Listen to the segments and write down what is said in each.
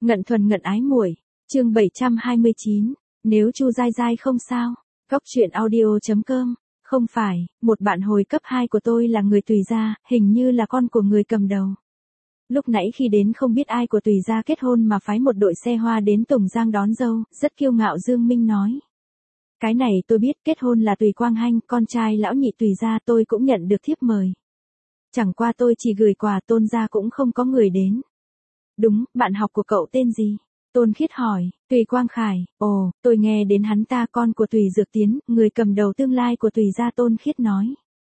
Ngận thuần ngận ái muội, chương 729, nếu Chu Giai Giai không sao. Góc truyện audio.com, không phải, một bạn hồi cấp 2 của tôi là người Tùy gia, hình như là con của người cầm đầu. Lúc nãy khi đến không biết ai của Tùy gia kết hôn mà phái một đội xe hoa đến Tùng Giang đón dâu, rất kiêu ngạo Dương Minh nói. Cái này tôi biết, kết hôn là Tùy Quang Hanh, con trai lão nhị Tùy gia, tôi cũng nhận được thiếp mời. Chẳng qua tôi chỉ gửi quà, Tôn gia cũng không có người đến. Đúng, bạn học của cậu tên gì? Tôn Khiết hỏi. Tùy Quang Khải. Ồ, tôi nghe đến hắn ta, con của Tùy Dược Tiến, người cầm đầu tương lai của Tùy gia, Tôn Khiết nói.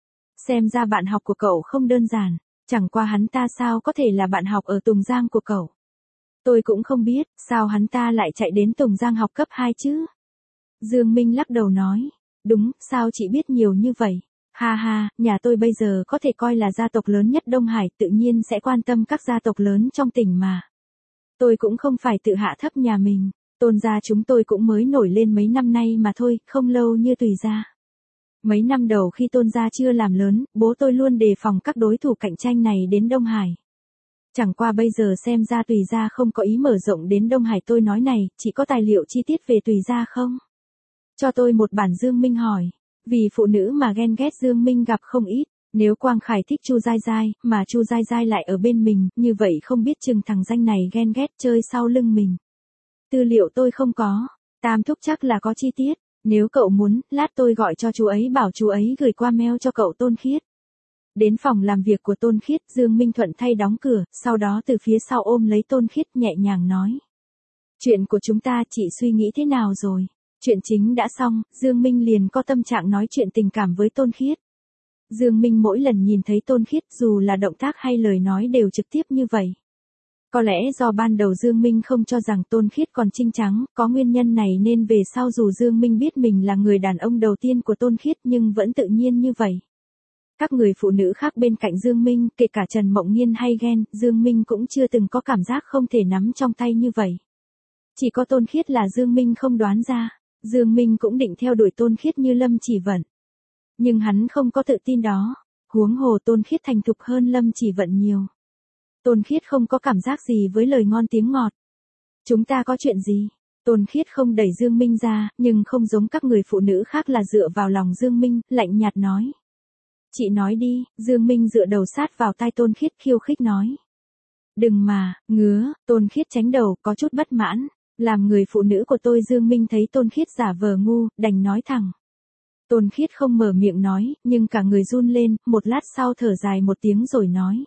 Xem ra bạn học của cậu không đơn giản, chẳng qua hắn ta sao có thể là bạn học ở Tùng Giang của cậu? Tôi cũng không biết, sao hắn ta lại chạy đến Tùng Giang học cấp 2 chứ? Dương Minh lắc đầu nói. Đúng, sao chị biết nhiều như vậy? Ha ha, nhà tôi bây giờ có thể coi là gia tộc lớn nhất Đông Hải, tự nhiên sẽ quan tâm các gia tộc lớn trong tỉnh mà. Tôi cũng không phải tự hạ thấp nhà mình, Tôn gia chúng tôi cũng mới nổi lên mấy năm nay mà thôi, không lâu như Tùy gia. Mấy năm đầu khi Tôn gia chưa làm lớn, bố tôi luôn đề phòng các đối thủ cạnh tranh này đến Đông Hải. Chẳng qua bây giờ xem ra Tùy gia không có ý mở rộng đến Đông Hải. Tôi nói này, chị có tài liệu chi tiết về Tùy gia không? Cho tôi một bản. Dương Minh hỏi. Vì phụ nữ mà ghen ghét Dương Minh gặp không ít, nếu Quang Khải thích Chu Giai Giai, mà Chu Giai Giai lại ở bên mình, như vậy không biết chừng thằng danh này ghen ghét chơi sau lưng mình. Tư liệu tôi không có, Tam thúc chắc là có chi tiết, nếu cậu muốn, lát tôi gọi cho chú ấy bảo chú ấy gửi qua mail cho cậu. Tôn Khiết. Đến phòng làm việc của Tôn Khiết, Dương Minh thuận thay đóng cửa, sau đó từ phía sau ôm lấy Tôn Khiết nhẹ nhàng nói. Chuyện của chúng ta chị suy nghĩ thế nào rồi? Chuyện chính đã xong, Dương Minh liền có tâm trạng nói chuyện tình cảm với Tôn Khiết. Dương Minh mỗi lần nhìn thấy Tôn Khiết, dù là động tác hay lời nói đều trực tiếp như vậy. Có lẽ do ban đầu Dương Minh không cho rằng Tôn Khiết còn trinh trắng, có nguyên nhân này nên về sau dù Dương Minh biết mình là người đàn ông đầu tiên của Tôn Khiết nhưng vẫn tự nhiên như vậy. Các người phụ nữ khác bên cạnh Dương Minh, kể cả Trần Mộng Nhiên hay ghen, Dương Minh cũng chưa từng có cảm giác không thể nắm trong tay như vậy. Chỉ có Tôn Khiết là Dương Minh không đoán ra. Dương Minh cũng định theo đuổi Tôn Khiết như Lâm Chỉ Vận. Nhưng hắn không có tự tin đó, huống hồ Tôn Khiết thành thục hơn Lâm Chỉ Vận nhiều. Tôn Khiết không có cảm giác gì với lời ngon tiếng ngọt. Chúng ta có chuyện gì? Tôn Khiết không đẩy Dương Minh ra, nhưng không giống các người phụ nữ khác là dựa vào lòng Dương Minh, lạnh nhạt nói. Chị nói đi. Dương Minh dựa đầu sát vào tai Tôn Khiết khiêu khích nói. Đừng mà, ngứa. Tôn Khiết tránh đầu, có chút bất mãn. Làm người phụ nữ của tôi. Dương Minh thấy Tôn Khiết giả vờ ngu, đành nói thẳng. Tôn Khiết không mở miệng nói, nhưng cả người run lên, một lát sau thở dài một tiếng rồi nói.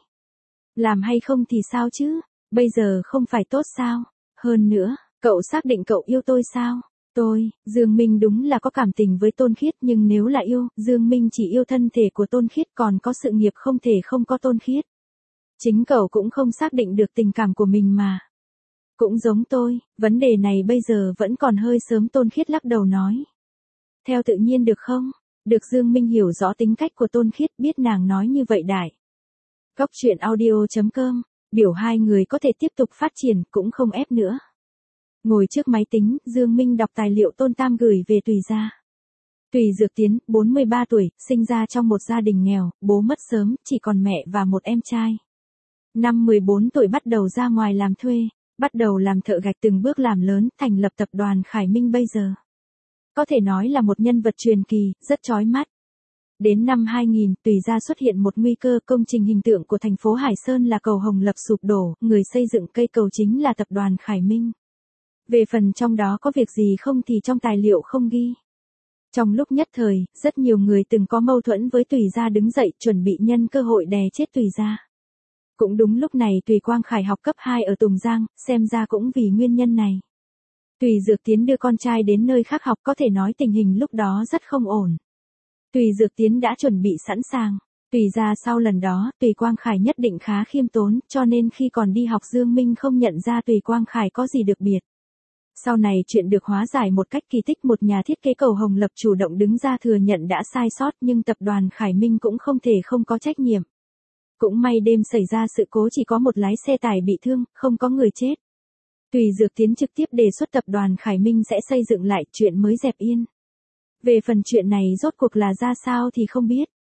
Làm hay không thì sao chứ, bây giờ không phải tốt sao, hơn nữa, cậu xác định cậu yêu tôi sao? Dương Minh đúng là có cảm tình với Tôn Khiết nhưng nếu là yêu, Dương Minh chỉ yêu thân thể của Tôn Khiết còn có sự nghiệp không thể không có Tôn Khiết. Chính cậu cũng không xác định được tình cảm của mình mà. Cũng giống tôi, vấn đề này bây giờ vẫn còn hơi sớm. Tôn Khiết lắc đầu nói. Theo tự nhiên được không? Được. Dương Minh hiểu rõ tính cách của Tôn Khiết, biết nàng nói như vậy đại. Góc truyện audio.com, biểu hai người có thể tiếp tục phát triển, cũng không ép nữa. Ngồi trước máy tính, Dương Minh đọc tài liệu Tôn Tam gửi về Tùy gia. Tùy Dược Tiến, 43 tuổi, sinh ra trong một gia đình nghèo, bố mất sớm, chỉ còn mẹ và một em trai. Năm 14 tuổi bắt đầu ra ngoài làm thuê. Bắt đầu làm thợ gạch, từng bước làm lớn, thành lập tập đoàn Khải Minh bây giờ. Có thể nói là một nhân vật truyền kỳ, rất chói mắt. Đến năm 2000, Tùy gia xuất hiện một nguy cơ. Công trình hình tượng của thành phố Hải Sơn là cầu Hồng Lập sụp đổ, người xây dựng cây cầu chính là tập đoàn Khải Minh. Về phần trong đó có việc gì không thì trong tài liệu không ghi. Trong lúc nhất thời, rất nhiều người từng có mâu thuẫn với Tùy gia đứng dậy chuẩn bị nhân cơ hội đè chết Tùy gia. Cũng đúng lúc này Tùy Quang Khải học cấp 2 ở Tùng Giang, xem ra cũng vì nguyên nhân này. Tùy Dược Tiến đưa con trai đến nơi khác học, có thể nói tình hình lúc đó rất không ổn. Tùy Dược Tiến đã chuẩn bị sẵn sàng. Tùy gia sau lần đó, Tùy Quang Khải nhất định khá khiêm tốn, cho nên khi còn đi học Dương Minh không nhận ra Tùy Quang Khải có gì được biệt. Sau này chuyện được hóa giải một cách kỳ tích, một nhà thiết kế cầu Hồng Lập chủ động đứng ra thừa nhận đã sai sót, nhưng tập đoàn Khải Minh cũng không thể không có trách nhiệm. Cũng may đêm xảy ra sự cố chỉ có một lái xe tải bị thương, không có người chết. Tùy Dược Tiến trực tiếp đề xuất tập đoàn Khải Minh sẽ xây dựng lại, chuyện mới dẹp yên. Về phần chuyện này rốt cuộc là ra sao thì không biết.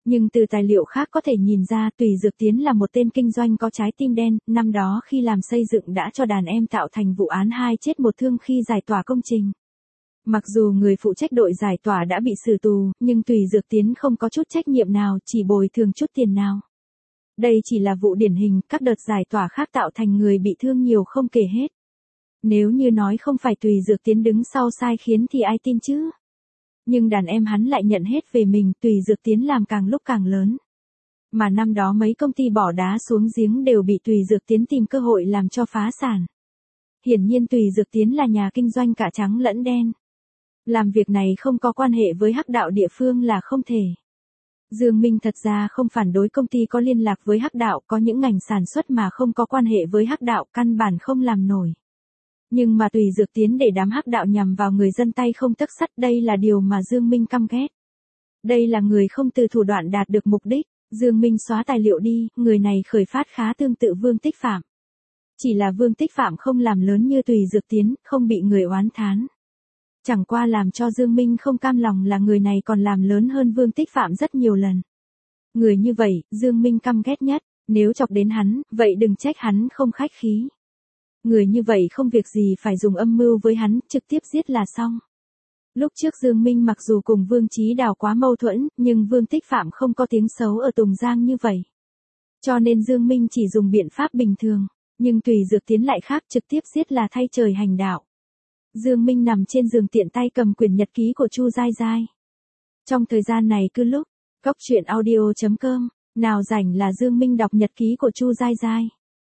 Nhưng từ tài liệu khác có thể nhìn ra Tùy Dược Tiến là một tên kinh doanh có trái tim đen, năm đó khi làm xây dựng đã cho đàn em tạo thành vụ án 2 chết 1 thương khi giải tỏa công trình. Mặc dù người phụ trách đội giải tỏa đã bị xử tù, nhưng Tùy Dược Tiến không có chút trách nhiệm nào, chỉ bồi thường chút tiền nào. Đây chỉ là vụ điển hình, các đợt giải tỏa khác tạo thành người bị thương nhiều không kể hết. Nếu như nói không phải Tùy Dược Tiến đứng sau sai khiến thì ai tin chứ? Nhưng đàn em hắn lại nhận hết về mình, Tùy Dược Tiến làm càng lúc càng lớn. Mà năm đó mấy công ty bỏ đá xuống giếng đều bị Tùy Dược Tiến tìm cơ hội làm cho phá sản. Hiển nhiên Tùy Dược Tiến là nhà kinh doanh cả trắng lẫn đen. Làm việc này không có quan hệ với hắc đạo địa phương là không thể. Dương Minh thật ra không phản đối công ty có liên lạc với hắc đạo, có những ngành sản xuất mà không có quan hệ với hắc đạo căn bản không làm nổi. Nhưng mà Tùy Dược Tiến để đám hắc đạo nhằm vào người dân tay không tấc sắt, đây là điều mà Dương Minh căm ghét. Đây là người không từ thủ đoạn đạt được mục đích. Dương Minh xóa tài liệu đi, người này khởi phát khá tương tự Vương Tích Phạm. Chỉ là Vương Tích Phạm không làm lớn như Tùy Dược Tiến, không bị người oán thán. Chẳng qua làm cho Dương Minh không cam lòng là người này còn làm lớn hơn Vương Tích Phạm rất nhiều lần. Người như vậy, Dương Minh căm ghét nhất, nếu chọc đến hắn, vậy đừng trách hắn không khách khí. Người như vậy không việc gì phải dùng âm mưu với hắn, trực tiếp giết là xong. Lúc trước Dương Minh mặc dù cùng Vương Chí Đào quá mâu thuẫn, nhưng Vương Tích Phạm không có tiếng xấu ở Tùng Giang như vậy. Cho nên Dương Minh chỉ dùng biện pháp bình thường, nhưng Tùy Dược Tiến lại khác, trực tiếp giết là thay trời hành đạo. Dương Minh nằm trên giường tiện tay cầm quyển nhật ký của Chu Giai Giai. Trong thời gian này cứ lúc, Góc Truyện Audio.com, nào rảnh là Dương Minh đọc nhật ký của Chu Giai Giai.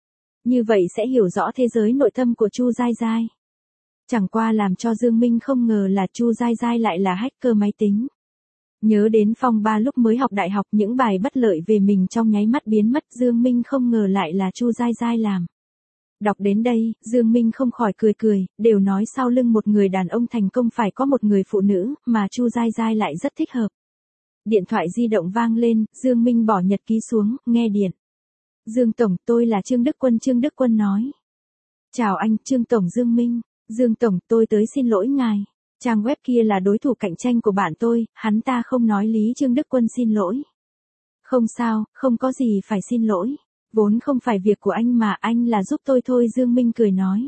Như vậy sẽ hiểu rõ thế giới nội tâm của Chu Giai Giai. Chẳng qua làm cho Dương Minh không ngờ là Chu Giai Giai lại là hacker máy tính. Nhớ đến phong ba lúc mới học đại học, những bài bất lợi về mình trong nháy mắt biến mất, Dương Minh không ngờ lại là Chu Giai Giai làm. Đọc đến đây, Dương Minh không khỏi cười cười, đều nói sau lưng một người đàn ông thành công phải có một người phụ nữ, mà Chu Giai Giai lại rất thích hợp. Điện thoại di động vang lên, Dương Minh bỏ nhật ký xuống, nghe điện. Dương Tổng, tôi là Trương Đức Quân. Trương Đức Quân nói. Chào anh, Trương Tổng. Dương Minh. Dương Tổng, tôi tới xin lỗi ngài. Trang web kia là đối thủ cạnh tranh của bạn tôi, hắn ta không nói lý. Trương Đức Quân xin lỗi. Không sao, không có gì phải xin lỗi. Vốn không phải việc của anh mà, anh là giúp tôi thôi. Dương Minh cười nói.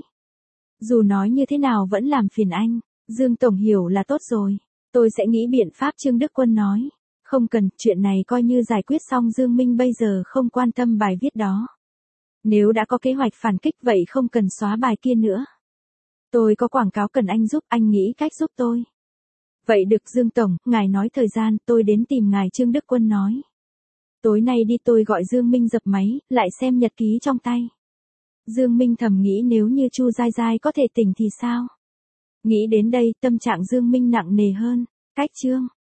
Dù nói như thế nào vẫn làm phiền anh. Dương Tổng hiểu là tốt rồi. Tôi sẽ nghĩ biện pháp. Trương Đức Quân nói. Không cần, chuyện này coi như giải quyết xong. Dương Minh bây giờ không quan tâm bài viết đó. Nếu đã có kế hoạch phản kích vậy không cần xóa bài kia nữa. Tôi có quảng cáo cần anh giúp, anh nghĩ cách giúp tôi. Vậy được Dương Tổng, ngài nói thời gian, tôi đến tìm ngài. Trương Đức Quân nói. Tối nay đi. Tôi gọi Dương Minh dập máy, lại xem nhật ký trong tay. Dương Minh thầm nghĩ nếu như Chu Giai Giai có thể tỉnh thì sao? Nghĩ đến đây, tâm trạng Dương Minh nặng nề hơn. Cách chương